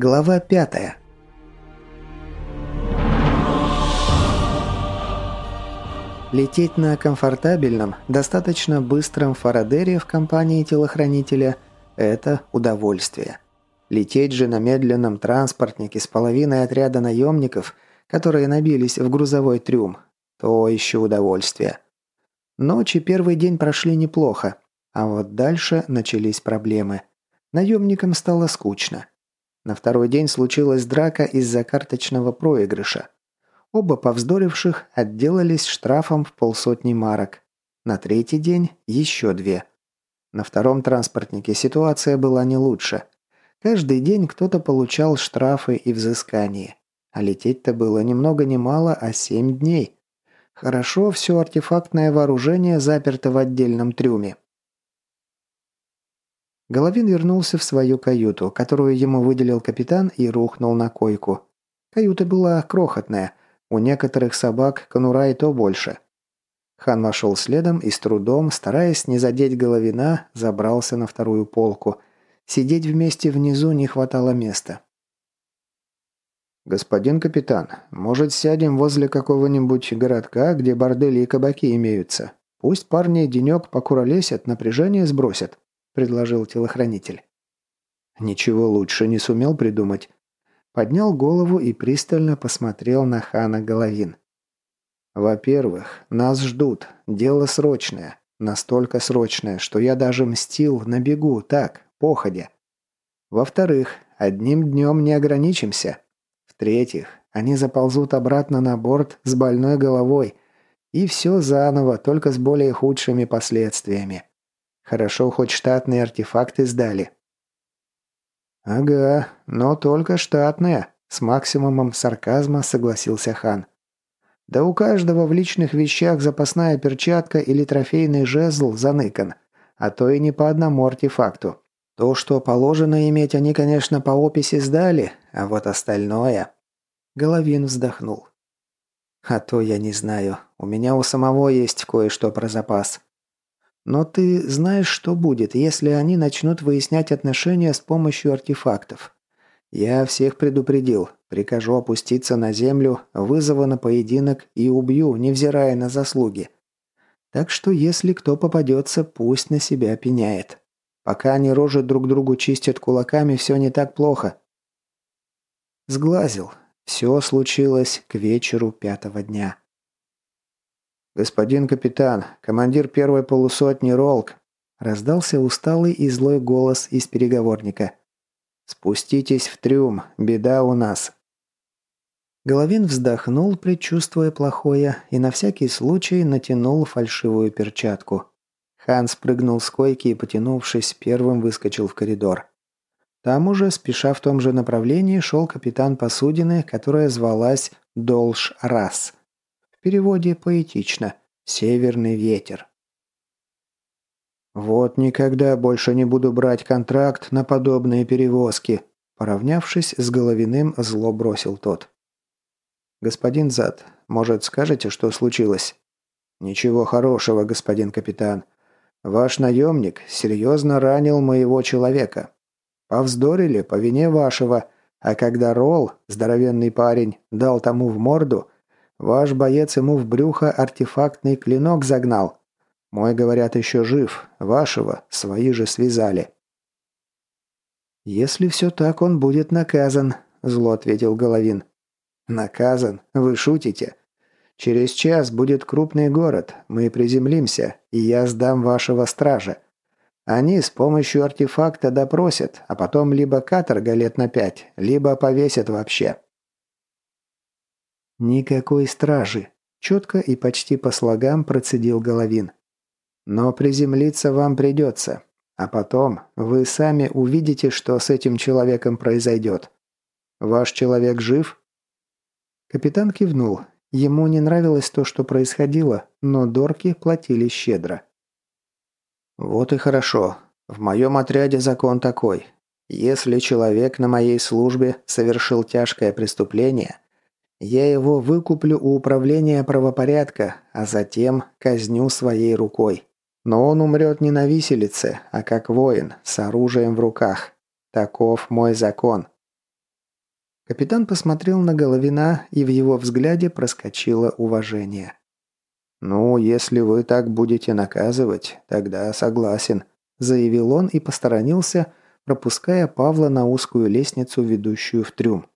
Глава 5. Лететь на комфортабельном, достаточно быстром Фарадере в компании телохранителя – это удовольствие. Лететь же на медленном транспортнике с половиной отряда наемников, которые набились в грузовой трюм – то еще удовольствие. Ночи первый день прошли неплохо, а вот дальше начались проблемы. Наемникам стало скучно. На второй день случилась драка из-за карточного проигрыша. Оба повздоривших отделались штрафом в 500 марок. На третий день еще 2. На втором транспортнике ситуация была не лучше. Каждый день кто-то получал штрафы и взыскания. А лететь-то было ни много ни мало, а 7 дней. Хорошо, все артефактное вооружение заперто в отдельном трюме. Головин вернулся в свою каюту, которую ему выделил капитан, и рухнул на койку. Каюта была крохотная, у некоторых собак конура и то больше. Хан вошел следом и с трудом, стараясь не задеть Головина, забрался на вторую полку. Сидеть вместе внизу не хватало места. «Господин капитан, может, сядем возле какого-нибудь городка, где бордели и кабаки имеются? Пусть парни денек покуролесят, напряжение сбросят», – предложил телохранитель. Ничего лучше не сумел придумать. Поднял голову и пристально посмотрел на Хана Головин. «Во-первых, нас ждут. Дело срочное. Настолько срочное, что я даже мстил на бегу, так, походя. Во-вторых, одним днем не ограничимся. В-третьих, они заползут обратно на борт с больной головой. И все заново, только с более худшими последствиями. Хорошо, хоть штатные артефакты сдали». «Ага, но только штатные», – с максимумом сарказма согласился Хан. «Да у каждого в личных вещах запасная перчатка или трофейный жезл заныкан, а то и не по одному артефакту. То, что положено иметь, они, конечно, по описи сдали, а вот остальное...» Головин вздохнул. «А то я не знаю, у меня у самого есть кое-что про запас. Но ты знаешь, что будет, если они начнут выяснять отношения с помощью артефактов? Я всех предупредил. Прикажу опуститься на землю, вызову на поединок и убью, невзирая на заслуги. Так что если кто попадется, пусть на себя пеняет. Пока они рожи друг другу чистят кулаками, все не так плохо». Сглазил. Все случилось к вечеру 5-го дня. «Господин капитан, командир первой полусотни Ролк», – раздался усталый и злой голос из переговорника. «Спуститесь в трюм, беда у нас». Головин вздохнул, предчувствуя плохое, и на всякий случай натянул фальшивую перчатку. Хан спрыгнул с койки и, потянувшись, первым выскочил в коридор. Там уже, спеша в том же направлении, шел капитан посудины, которая звалась Долш-Рас. В переводе поэтично «Северный ветер». «Вот никогда больше не буду брать контракт на подобные перевозки», поравнявшись с Головиным, зло бросил тот. «Господин Зад, может, скажете, что случилось?» «Ничего хорошего, господин капитан. Ваш наемник серьезно ранил моего человека. Повздорили по вине вашего, а когда Ролл, здоровенный парень, дал тому в морду, ваш боец ему в брюхо артефактный клинок загнал. Мой, говорят, еще жив, вашего свои же связали». «Если все так, он будет наказан», – зло ответил Головин. «Наказан? Вы шутите? Через час будет крупный город, мы приземлимся, и я сдам вашего стража. Они с помощью артефакта допросят, а потом либо каторга лет на 5, либо повесят вообще». «Никакой стражи», – четко и почти по слогам процедил Головин. «Но приземлиться вам придется, а потом вы сами увидите, что с этим человеком произойдет. Ваш человек жив?» Капитан кивнул. Ему не нравилось то, что происходило, но дорки платили щедро. «Вот и хорошо. В моем отряде закон такой. Если человек на моей службе совершил тяжкое преступление, я его выкуплю у управления правопорядка, а затем казню своей рукой. Но он умрет не на виселице, а как воин, с оружием в руках. Таков мой закон». Капитан посмотрел на Головина, и в его взгляде проскочило уважение. «Ну, если вы так будете наказывать, тогда согласен», – заявил он и посторонился, пропуская Павла на узкую лестницу, ведущую в трюм.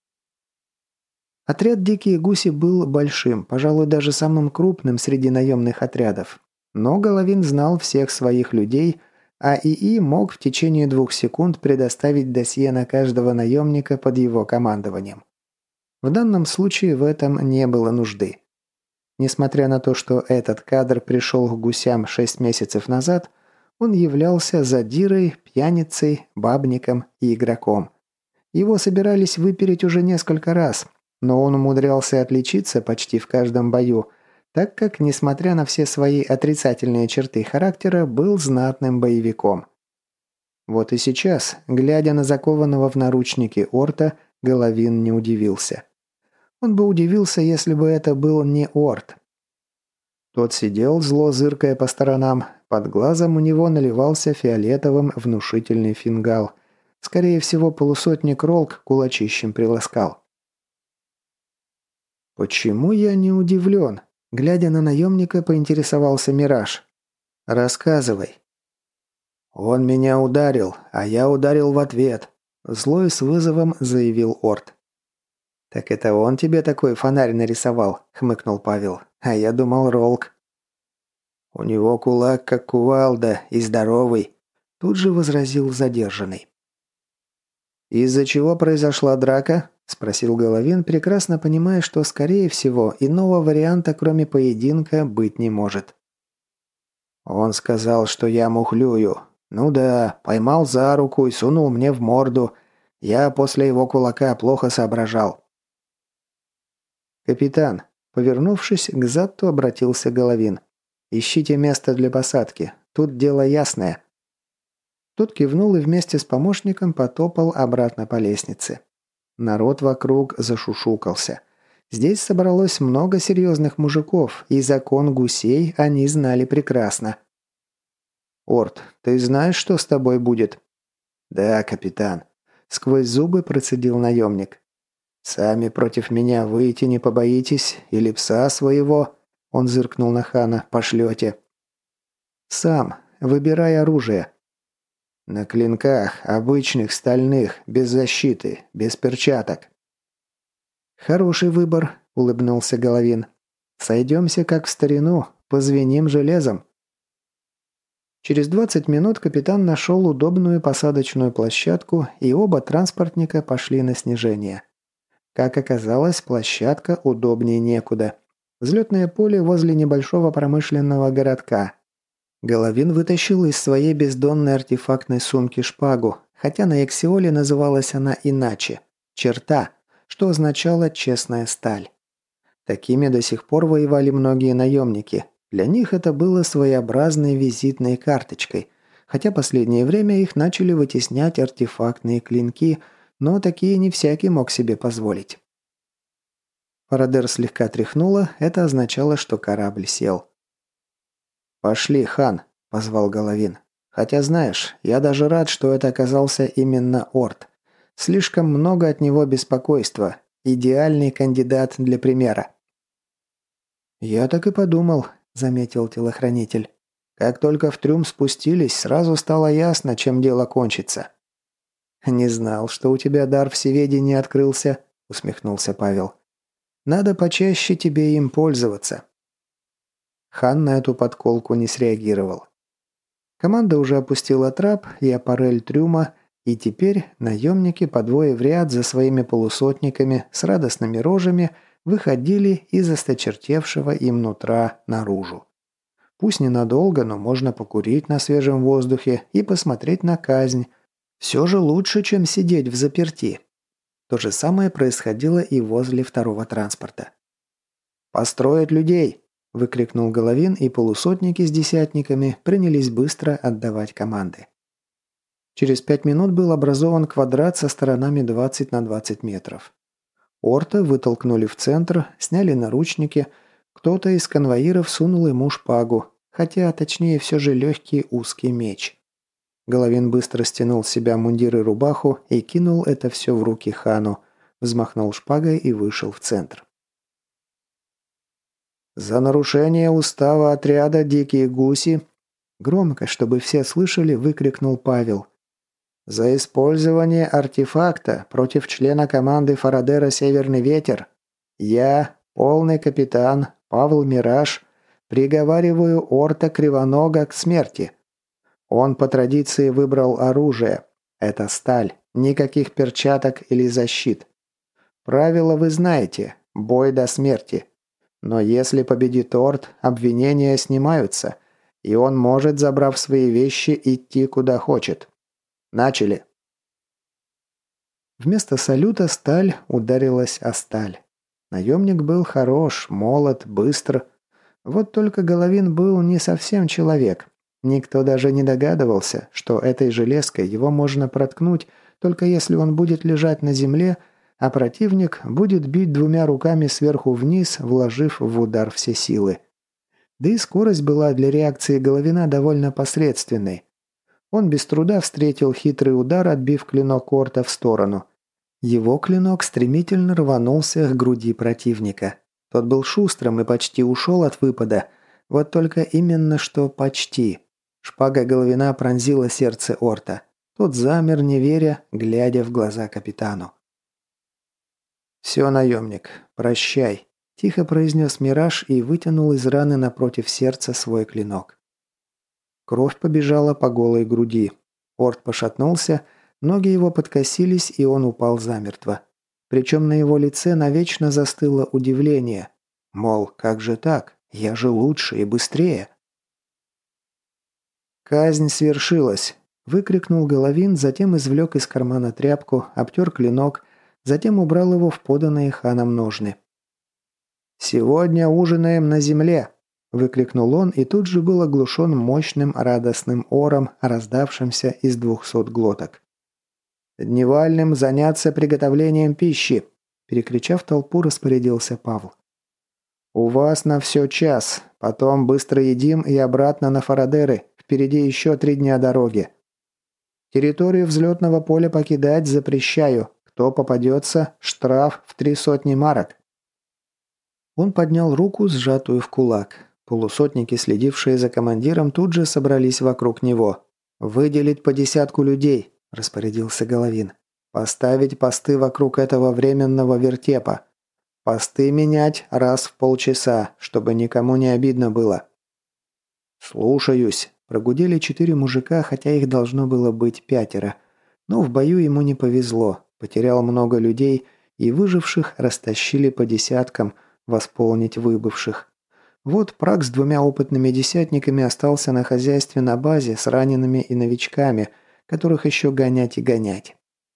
Отряд «Дикие гуси» был большим, пожалуй, даже самым крупным среди наемных отрядов. Но Головин знал всех своих людей, а ИИ мог в течение 2 секунд предоставить досье на каждого наемника под его командованием. В данном случае в этом не было нужды. Несмотря на то, что этот кадр пришел к гусям 6 месяцев назад, он являлся задирой, пьяницей, бабником и игроком. Его собирались выпереть уже несколько раз, но он умудрялся отличиться почти в каждом бою, так как, несмотря на все свои отрицательные черты характера, был знатным боевиком. Вот и сейчас, глядя на закованного в наручники Орта, Головин не удивился. Он бы удивился, если бы это был не Орт. Тот сидел, зло зыркая по сторонам, под глазом у него наливался фиолетовым внушительный фингал. Скорее всего, полусотник Ролк кулачищем приласкал. «Почему я не удивлен?» Глядя на наемника, поинтересовался Мираж. «Рассказывай». «Он меня ударил, а я ударил в ответ», – злой с вызовом заявил Орт. «Так это он тебе такой фонарь нарисовал?» – хмыкнул Павел. «А я думал, Ролк». «У него кулак как кувалда и здоровый», – тут же возразил задержанный. «Из-за чего произошла драка?» – спросил Головин, прекрасно понимая, что, скорее всего, иного варианта, кроме поединка, быть не может. «Он сказал, что я мухлюю. Ну да, поймал за руку и сунул мне в морду. Я после его кулака плохо соображал». «Капитан», – повернувшись к Затту, обратился Головин. «Ищите место для посадки. Тут дело ясное». Тот кивнул и вместе с помощником потопал обратно по лестнице. Народ вокруг зашушукался. Здесь собралось много серьезных мужиков, и закон гусей они знали прекрасно. «Орт, ты знаешь, что с тобой будет?» «Да, капитан», – сквозь зубы процедил наемник. «Сами против меня выйти не побоитесь, или пса своего?» – он зыркнул на Хана. «Пошлете». «Сам. Выбирай оружие». «На клинках, обычных, стальных, без защиты, без перчаток». «Хороший выбор», – улыбнулся Головин. «Сойдемся как в старину, позвеним железом». Через 20 минут капитан нашел удобную посадочную площадку, и оба транспортника пошли на снижение. Как оказалось, площадка удобнее некуда. Взлетное поле возле небольшого промышленного городка. Головин вытащил из своей бездонной артефактной сумки шпагу, хотя на Эксиоле называлась она иначе – черта, что означало «честная сталь». Такими до сих пор воевали многие наемники. Для них это было своеобразной визитной карточкой, хотя последнее время их начали вытеснять артефактные клинки, но такие не всякий мог себе позволить. Парадер слегка тряхнуло, это означало, что корабль сел. «Пошли, хан», – позвал Головин. «Хотя, знаешь, я даже рад, что это оказался именно Орт. Слишком много от него беспокойства. Идеальный кандидат для примера». «Я так и подумал», – заметил телохранитель. «Как только в трюм спустились, сразу стало ясно, чем дело кончится». «Не знал, что у тебя дар всеведения открылся», – усмехнулся Павел. «Надо почаще тебе им пользоваться». Хан на эту подколку не среагировал. Команда уже опустила трап и аппарель трюма, и теперь наемники по двое в ряд за своими полусотниками с радостными рожами выходили из осточертевшего им нутра наружу. Пусть ненадолго, но можно покурить на свежем воздухе и посмотреть на казнь. Все же лучше, чем сидеть взаперти. То же самое происходило и возле второго транспорта. «Построить людей!» – выкрикнул Головин, и полусотники с десятниками принялись быстро отдавать команды. Через 5 минут был образован квадрат со сторонами 20 на 20 метров. Орта вытолкнули в центр, сняли наручники, кто-то из конвоиров сунул ему шпагу, хотя точнее все же легкий узкий меч. Головин быстро стянул с себя мундир и рубаху и кинул это все в руки хану, взмахнул шпагой и вышел в центр. «За нарушение устава отряда «Дикие гуси», громко, чтобы все слышали, выкрикнул Павел. «За использование артефакта против члена команды Фарадера «Северный ветер» я, полный капитан Павел Мираж, приговариваю Орта Кривонога к смерти. Он по традиции выбрал оружие. Это сталь, никаких перчаток или защит. Правила вы знаете, бой до смерти. Но если победит Орт, обвинения снимаются, и он может, забрав свои вещи, идти куда хочет. Начали!» Вместо салюта сталь ударилась о сталь. Наемник был хорош, молод, быстр. Вот только Головин был не совсем человек. Никто даже не догадывался, что этой железкой его можно проткнуть, только если он будет лежать на земле, а противник будет бить двумя руками сверху вниз, вложив в удар все силы. Да и скорость была для реакции Головина довольно посредственной. Он без труда встретил хитрый удар, отбив клинок Орта в сторону. Его клинок стремительно рванулся к груди противника. Тот был шустрым и почти ушел от выпада. Вот только именно что почти. Шпага Головина пронзила сердце Орта. Тот замер, не веря, глядя в глаза капитану. «Все, наемник, прощай», – тихо произнес Мираж и вытянул из раны напротив сердца свой клинок. Кровь побежала по голой груди. Орт пошатнулся, ноги его подкосились, и он упал замертво. Причем на его лице навечно застыло удивление. Мол, как же так? Я же лучше и быстрее. «Казнь свершилась!» – выкрикнул Головин, затем извлек из кармана тряпку, обтер клинок, затем убрал его в поданные ханом ножны. «Сегодня ужинаем на земле!» – выкрикнул он и тут же был оглушен мощным радостным ором, раздавшимся из 200 глоток. «Дневальным заняться приготовлением пищи!» – перекричав толпу, распорядился Павел. «У вас на все час, потом быстро едим и обратно на Фарадеры, впереди еще 3 дня дороги. Территорию взлетного поля покидать запрещаю, кто попадется, штраф в 300 марок». Он поднял руку, сжатую в кулак. Полусотники, следившие за командиром, тут же собрались вокруг него. «Выделить по 10 людей», – распорядился Головин. «Поставить посты вокруг этого временного вертепа. Посты менять раз в полчаса, чтобы никому не обидно было». «Слушаюсь», – прогудели 4 мужика, хотя их должно было быть 5. Но в бою ему не повезло. Потерял много людей, и выживших растащили по десяткам, восполнить выбывших. Вот Прак с 2 опытными десятниками остался на хозяйстве на базе с ранеными и новичками, которых еще гонять и гонять.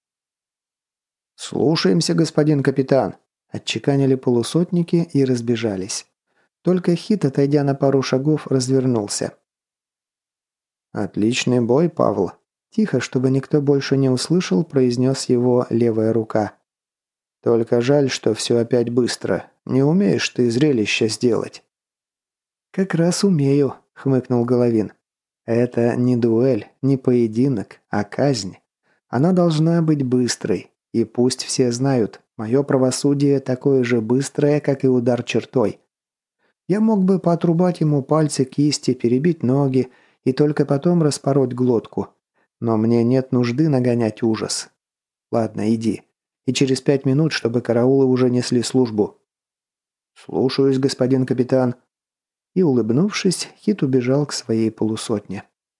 «Слушаемся, господин капитан», – отчеканили полусотники и разбежались. Только Хит, отойдя на пару шагов, развернулся. «Отличный бой, Павел», – тихо, чтобы никто больше не услышал, произнес его левая рука. «Только жаль, что все опять быстро. Не умеешь ты зрелище сделать». «Как раз умею», – хмыкнул Головин. «Это не дуэль, не поединок, а казнь. Она должна быть быстрой. И пусть все знают, мое правосудие такое же быстрое, как и удар чертой. Я мог бы поотрубать ему пальцы, кисти, перебить ноги и только потом распороть глотку. Но мне нет нужды нагонять ужас. Ладно, иди. И через 5 минут, чтобы караулы уже несли службу». «Слушаюсь, господин капитан». И, улыбнувшись, Хит убежал к своей полусотне.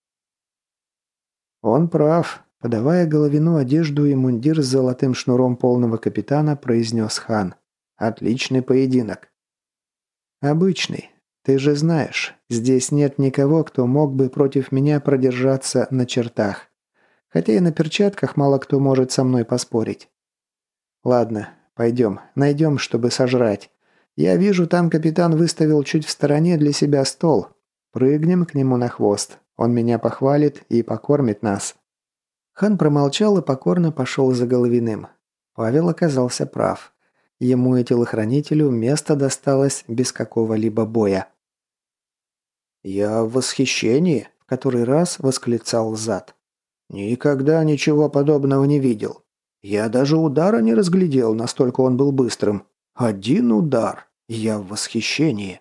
«Он прав», – подавая Головину одежду и мундир с золотым шнуром полного капитана, произнес хан. «Отличный поединок». «Обычный. Ты же знаешь, здесь нет никого, кто мог бы против меня продержаться на чертах. Хотя и на перчатках мало кто может со мной поспорить. Ладно, пойдем, найдем, чтобы сожрать. Я вижу, там капитан выставил чуть в стороне для себя стол. Прыгнем к нему на хвост. Он меня похвалит и покормит нас». Хан промолчал и покорно пошел за Головиным. Павел оказался прав. Ему и телохранителю место досталось без какого-либо боя. «Я в восхищении», – в который раз восклицал Зад. «Никогда ничего подобного не видел. Я даже удара не разглядел, настолько он был быстрым. Один удар. Я в восхищении.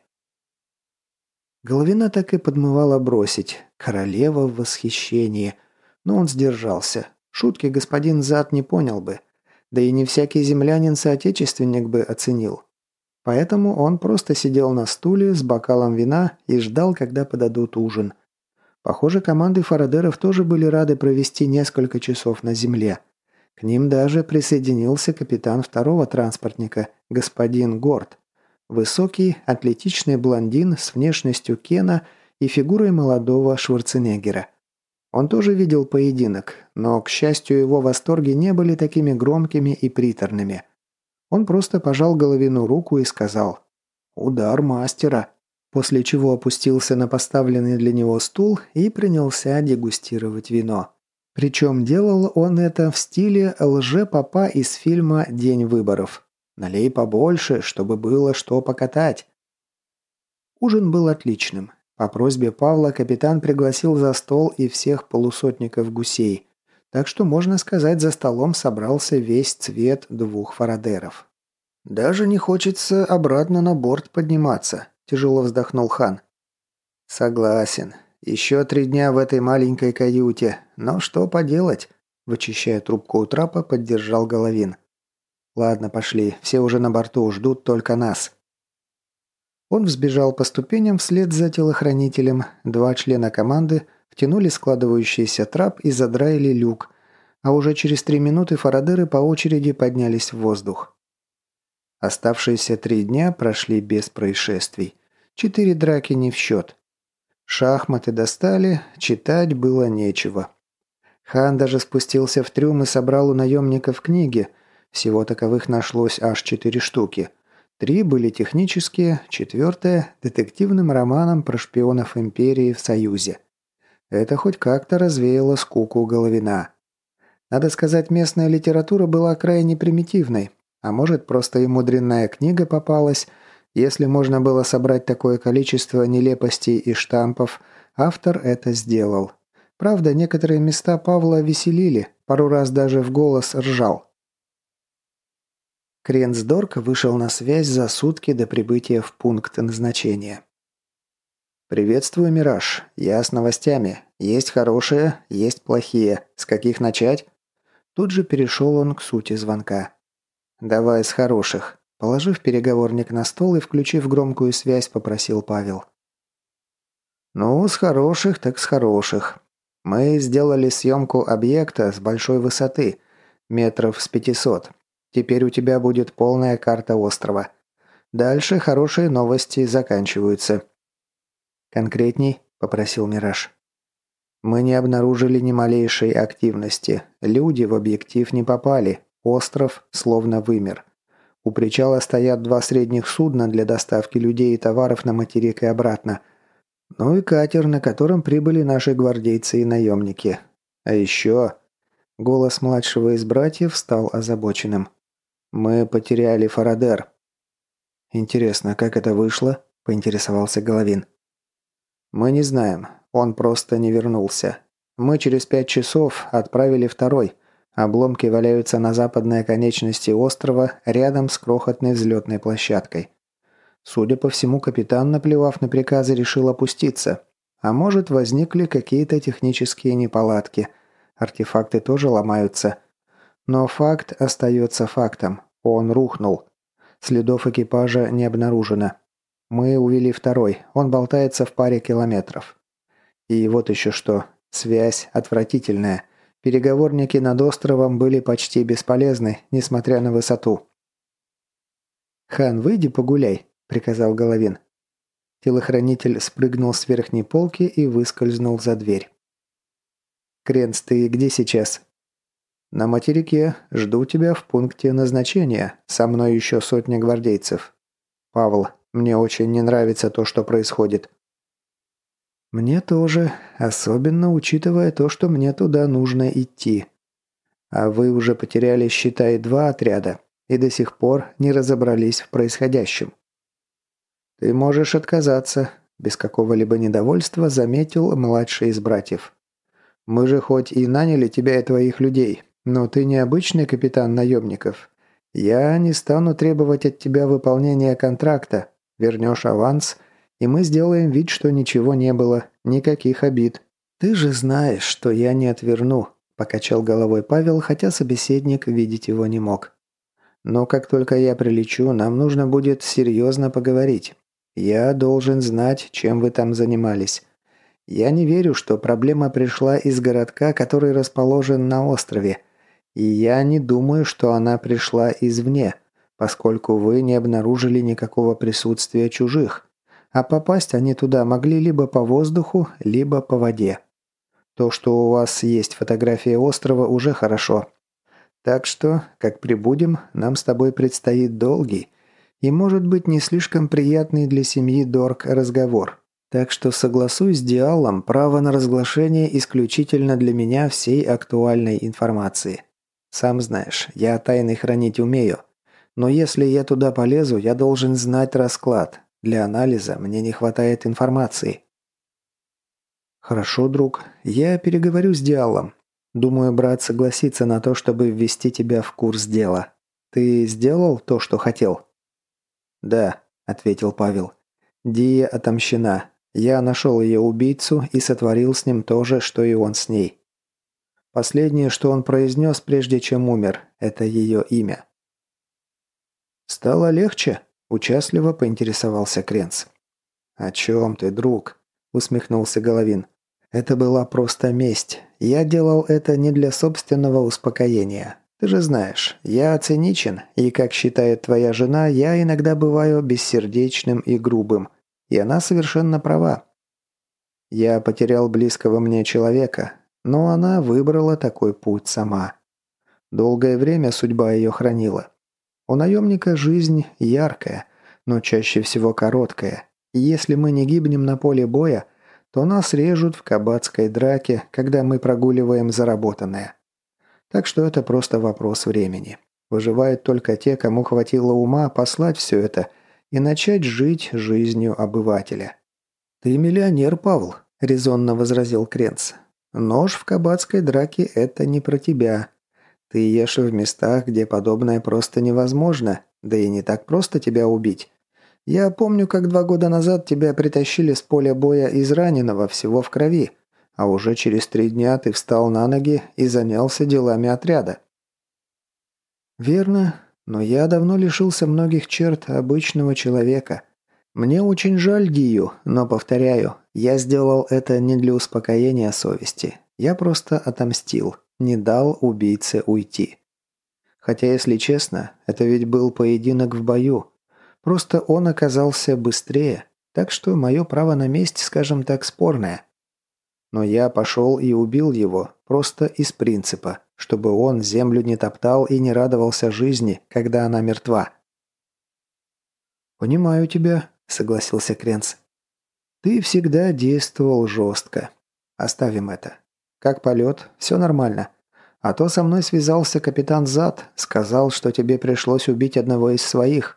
Головина так и подмывала бросить. Королева в восхищении. Но он сдержался. Шутки господин Зад не понял бы. Да и не всякий землянин-соотечественник бы оценил. Поэтому он просто сидел на стуле с бокалом вина и ждал, когда подадут ужин. Похоже, команды фарадеров тоже были рады провести несколько часов на земле. К ним даже присоединился капитан второго транспортника, господин Горд. Высокий, атлетичный блондин с внешностью Кена и фигурой молодого Шварценеггера. Он тоже видел поединок, но, к счастью, его восторги не были такими громкими и приторными. Он просто пожал Головину руку и сказал «Удар мастера», после чего опустился на поставленный для него стул и принялся дегустировать вино. Причем делал он это в стиле лже-папа из фильма «День выборов». «Налей побольше, чтобы было что покатать». Ужин был отличным. По просьбе Павла капитан пригласил за стол и всех полусотников гусей. Так что, можно сказать, за столом собрался весь цвет двух фарадеров. «Даже не хочется обратно на борт подниматься», – тяжело вздохнул хан. «Согласен. Еще 3 дня в этой маленькой каюте. Но что поделать?» – вычищая трубку у трапа, поддержал Головин. «Ладно, пошли. Все уже на борту, ждут только нас». Он взбежал по ступеням вслед за телохранителем. 2 члена команды втянули складывающийся трап и задраили люк. А уже через 3 минуты фарадеры по очереди поднялись в воздух. Оставшиеся 3 дня прошли без происшествий. 4 драки не в счет. Шахматы достали, читать было нечего. Хан даже спустился в трюм и собрал у наемников книги. Всего таковых нашлось аж 4 штуки. 3 были технические, 4 – детективным романом про шпионов Империи в Союзе. Это хоть как-то развеяло скуку Головина. Надо сказать, местная литература была крайне примитивной. А может, просто ему дрянная книга попалась. Если можно было собрать такое количество нелепостей и штампов, автор это сделал. Правда, некоторые места Павла веселили, пару раз даже в голос ржал. Кренсдорк вышел на связь за сутки до прибытия в пункт назначения. «Приветствую, Мираж. Я с новостями. Есть хорошие, есть плохие. С каких начать?» Тут же перешел он к сути звонка. «Давай с хороших». Положив переговорник на стол и включив громкую связь, попросил Павел. «Ну, с хороших так с хороших. Мы сделали съемку объекта с большой высоты, метров с 500. Теперь у тебя будет полная карта острова. Дальше хорошие новости заканчиваются». «Конкретней?» – попросил Мираж. «Мы не обнаружили ни малейшей активности. Люди в объектив не попали. Остров словно вымер. У причала стоят 2 средних судна для доставки людей и товаров на материк и обратно. Ну и катер, на котором прибыли наши гвардейцы и наемники. А еще...» Голос младшего из братьев стал озабоченным. «Мы потеряли Фарадер». «Интересно, как это вышло?» – поинтересовался Головин. «Мы не знаем. Он просто не вернулся. Мы через 5 часов отправили второй. Обломки валяются на западной оконечности острова, рядом с крохотной взлетной площадкой. Судя по всему, капитан, наплевав на приказы, решил опуститься. А может, возникли какие-то технические неполадки. Артефакты тоже ломаются. Но факт остается фактом. Он рухнул. Следов экипажа не обнаружено. Мы увели второй. Он болтается в паре километров. И вот еще что. Связь отвратительная. Переговорники над островом были почти бесполезны, несмотря на высоту. «Хан, выйди погуляй», – приказал Головин. Телохранитель спрыгнул с верхней полки и выскользнул за дверь. «Кренц, ты где сейчас?» «На материке. Жду тебя в пункте назначения. Со мной еще 100 гвардейцев. Павел, мне очень не нравится то, что происходит». «Мне тоже, особенно учитывая то, что мне туда нужно идти. А вы уже потеряли, считай, 2 отряда и до сих пор не разобрались в происходящем». «Ты можешь отказаться», – без какого-либо недовольства заметил младший из братьев. «Мы же хоть и наняли тебя и твоих людей, Но ты не обычный капитан наемников. Я не стану требовать от тебя выполнения контракта. Вернешь аванс, и мы сделаем вид, что ничего не было, никаких обид. Ты же знаешь, что я не отверну», – покачал головой Павел, хотя собеседник видеть его не мог. «Но как только я прилечу, нам нужно будет серьезно поговорить. Я должен знать, чем вы там занимались. Я не верю, что проблема пришла из городка, который расположен на острове. И я не думаю, что она пришла извне, поскольку вы не обнаружили никакого присутствия чужих. А попасть они туда могли либо по воздуху, либо по воде. То, что у вас есть фотография острова, уже хорошо. Так что, как прибудем, нам с тобой предстоит долгий и, может быть, не слишком приятный для семьи Дорк разговор. Так что согласуй с Диалом право на разглашение исключительно для меня всей актуальной информации. Сам знаешь, я тайны хранить умею. Но если я туда полезу, я должен знать расклад. Для анализа мне не хватает информации. Хорошо, друг. Я переговорю с Диалом. Думаю, брат согласится на то, чтобы ввести тебя в курс дела. Ты сделал то, что хотел? Да, ответил Павел. Дия отомщена. Я нашел ее убийцу и сотворил с ним то же, что и он с ней. Последнее, что он произнес, прежде чем умер, это ее имя. «Стало легче?» – участливо поинтересовался Кренц. «О чем ты, друг?» – усмехнулся Головин. «Это была просто месть. Я делал это не для собственного успокоения. Ты же знаешь, я циничен, и, как считает твоя жена, я иногда бываю бессердечным и грубым. И она совершенно права. Я потерял близкого мне человека, но она выбрала такой путь сама. Долгое время судьба ее хранила. У наемника жизнь яркая, но чаще всего короткая. И если мы не гибнем на поле боя, то нас режут в кабацкой драке, когда мы прогуливаем заработанное. Так что это просто вопрос времени. Выживают только те, кому хватило ума послать все это и начать жить жизнью обывателя. «Ты миллионер, Павел», – резонно возразил Кренц. «Нож в кабацкой драке – это не про тебя. Ты ешь в местах, где подобное просто невозможно, да и не так просто тебя убить. Я помню, как 2 года назад тебя притащили с поля боя израненного, всего в крови, а уже через 3 дня ты встал на ноги и занялся делами отряда». «Верно, но я давно лишился многих черт обычного человека. Мне очень жаль Дию, но, повторяю, я сделал это не для успокоения совести. Я просто отомстил, не дал убийце уйти. Хотя, если честно, это ведь был поединок в бою. Просто он оказался быстрее, так что мое право на месть, скажем так, спорное. Но я пошел и убил его, просто из принципа, чтобы он землю не топтал и не радовался жизни, когда она мертва». «Понимаю тебя», — согласился Кренц. «Ты всегда действовал жестко. Оставим это. Как полет, все нормально. А то со мной связался капитан Зад, сказал, что тебе пришлось убить одного из своих».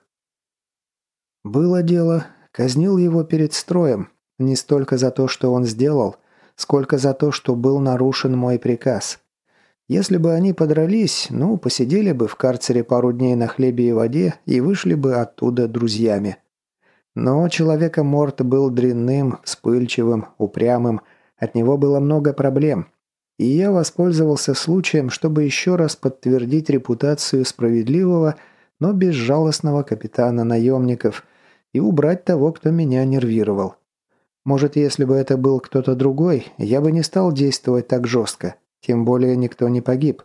«Было дело. Казнил его перед строем. Не столько за то, что он сделал, сколько за то, что был нарушен мой приказ. Если бы они подрались, посидели бы в карцере пару дней на хлебе и воде и вышли бы оттуда друзьями. Но человека Морт был дрянным, вспыльчивым, упрямым, от него было много проблем. И я воспользовался случаем, чтобы еще раз подтвердить репутацию справедливого, но безжалостного капитана наемников и убрать того, кто меня нервировал. Может, если бы это был кто-то другой, я бы не стал действовать так жестко, тем более никто не погиб».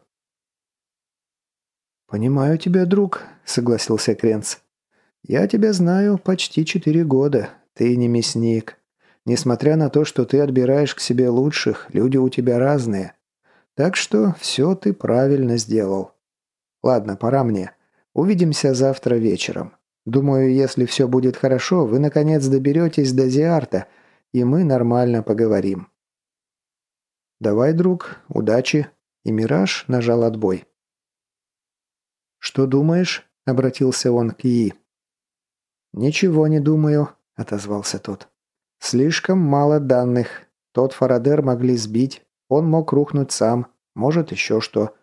«Понимаю тебя, друг», — согласился Кренц. «Я тебя знаю почти 4 года. Ты не мясник. Несмотря на то, что ты отбираешь к себе лучших, люди у тебя разные. Так что все ты правильно сделал. Ладно, пора мне. Увидимся завтра вечером. Думаю, если все будет хорошо, вы наконец доберетесь до Зиарта, и мы нормально поговорим». «Давай, друг, удачи». И Мираж нажал отбой. «Что думаешь?» – обратился он к Ии. «Ничего не думаю», – отозвался тот. «Слишком мало данных. Тот Фарадер могли сбить. Он мог рухнуть сам. Может, еще что.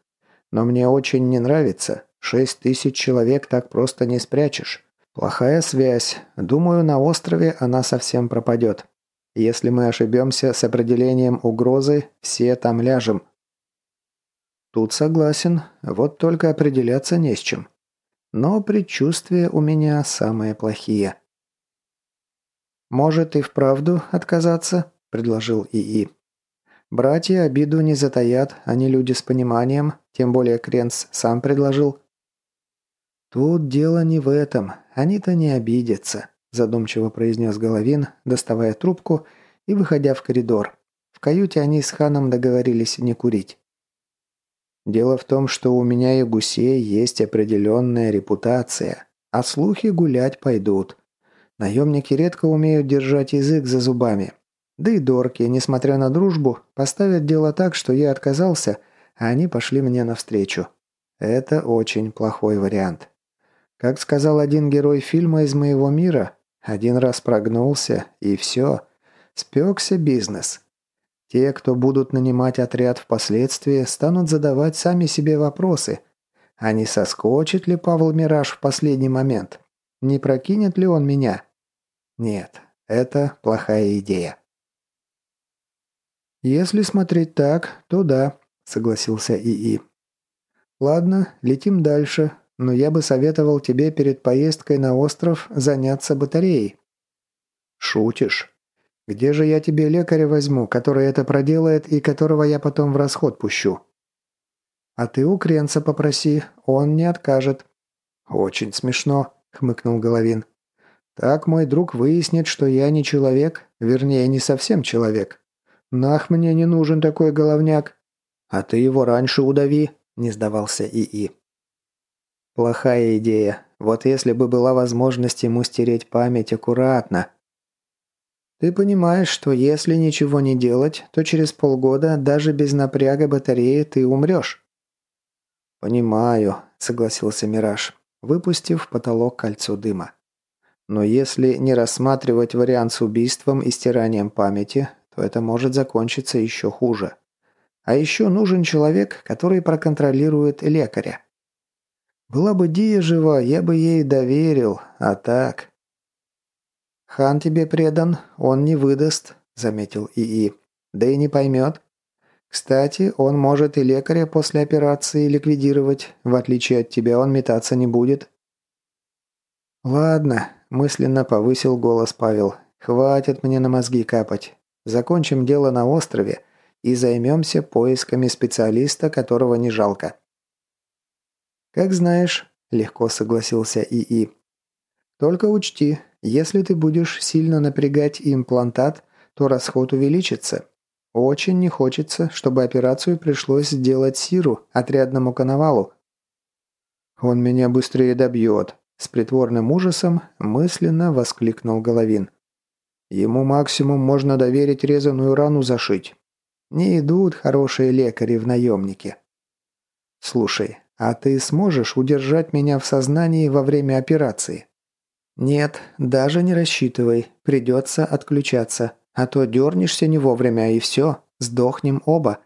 Но мне очень не нравится. 6000 человек так просто не спрячешь. Плохая связь. Думаю, на острове она совсем пропадет. Если мы ошибемся с определением угрозы, все там ляжем. Тут согласен, вот только определяться не с чем. Но предчувствия у меня самые плохие. «Может и вправду отказаться?» – предложил ИИ. «Братья обиду не затаят, они люди с пониманием, тем более Кренц сам предложил». «Тут дело не в этом, они-то не обидятся», – задумчиво произнес Головин, доставая трубку и выходя в коридор. В каюте они с Ханом договорились не курить. «Дело в том, что у меня и гусей есть определенная репутация, а слухи гулять пойдут. Наемники редко умеют держать язык за зубами. Да и дорки, несмотря на дружбу, поставят дело так, что я отказался, а они пошли мне навстречу. Это очень плохой вариант. Как сказал один герой фильма из моего мира, один раз прогнулся, и все. Спекся бизнес. Те, кто будут нанимать отряд впоследствии, станут задавать сами себе вопросы. А не соскочит ли Павел Мираж в последний момент? Не прокинет ли он меня? Нет, это плохая идея. «Если смотреть так, то да», — согласился ИИ. «Ладно, летим дальше, но я бы советовал тебе перед поездкой на остров заняться батареей». «Шутишь? Где же я тебе лекаря возьму, который это проделает и которого я потом в расход пущу?» «А ты у Кренца попроси, он не откажет». «Очень смешно», — хмыкнул Головин. «Так мой друг выяснит, что я не человек, вернее, не совсем человек. Нах, мне не нужен такой головняк. А ты его раньше удави», — не сдавался ИИ. «Плохая идея. Вот если бы была возможность ему стереть память аккуратно». «Ты понимаешь, что если ничего не делать, то через полгода даже без напряга батареи ты умрешь?» «Понимаю», — согласился Мираж, выпустив в потолок кольцо дыма. «Но если не рассматривать вариант с убийством и стиранием памяти, то это может закончиться еще хуже. А еще нужен человек, который проконтролирует лекаря. Была бы Дия жива, я бы ей доверил, а так...» «Хан тебе предан, он не выдаст», — заметил ИИ. «Да и не поймет. Кстати, он может и лекаря после операции ликвидировать. В отличие от тебя, он метаться не будет». «Ладно», – мысленно повысил голос Павел. «Хватит мне на мозги капать. Закончим дело на острове и займемся поисками специалиста, которого не жалко». «Как знаешь», – легко согласился ИИ. «Только учти, если ты будешь сильно напрягать имплантат, то расход увеличится. Очень не хочется, чтобы операцию пришлось сделать Сиру, отрядному коновалу». «Он меня быстрее добьет», – с притворным ужасом мысленно воскликнул Головин. «Ему максимум можно доверить резаную рану зашить. Не идут хорошие лекари в наемники». «Слушай, а ты сможешь удержать меня в сознании во время операции?» «Нет, даже не рассчитывай. Придется отключаться. А то дернешься не вовремя, и все. Сдохнем оба».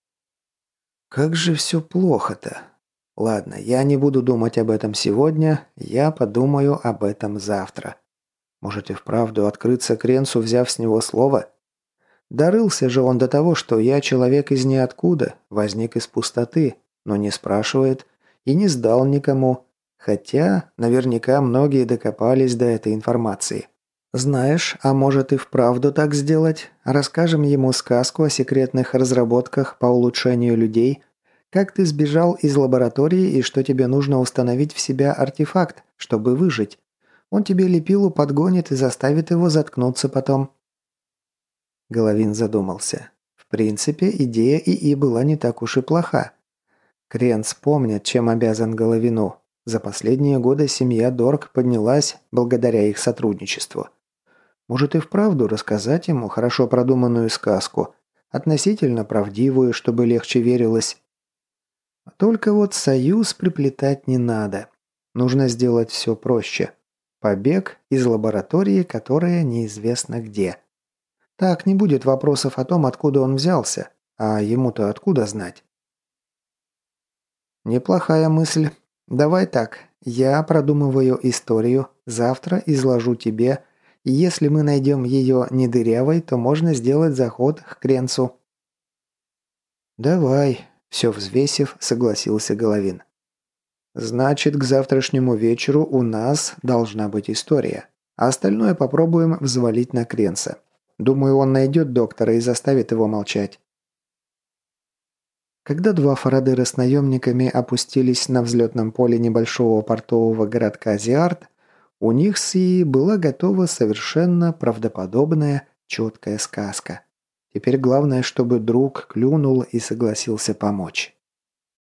«Как же все плохо-то. Ладно, я не буду думать об этом сегодня, я подумаю об этом завтра. Может и вправду открыться Кренцу, взяв с него слово? Дорылся же он до того, что я человек из ниоткуда, возник из пустоты, но не спрашивает и не сдал никому. Хотя наверняка многие докопались до этой информации. Знаешь, а может и вправду так сделать? Расскажем ему сказку о секретных разработках по улучшению людей, как ты сбежал из лаборатории и что тебе нужно установить в себя артефакт, чтобы выжить. Он тебе лепилу подгонит и заставит его заткнуться потом». Головин задумался. В принципе, идея ИИ была не так уж и плоха. Кренц помнит, чем обязан Головину. За последние годы семья Дорк поднялась благодаря их сотрудничеству. Может и вправду рассказать ему хорошо продуманную сказку, относительно правдивую, чтобы легче верилось. Только вот союз приплетать не надо. Нужно сделать все проще. Побег из лаборатории, которая неизвестно где. Так не будет вопросов о том, откуда он взялся. А ему-то откуда знать? Неплохая мысль. Давай так. Я продумываю историю, завтра изложу тебе. И если мы найдем ее не дырявой, то можно сделать заход к Кренцу. Давай, все взвесив, согласился Головин. Значит, к завтрашнему вечеру у нас должна быть история. А остальное попробуем взвалить на Кренца. Думаю, он найдет доктора и заставит его молчать. Когда два фарадера с наемниками опустились на взлетном поле небольшого портового городка Зиарт, у них с Ии была готова совершенно правдоподобная, четкая сказка. Теперь главное, чтобы друг клюнул и согласился помочь.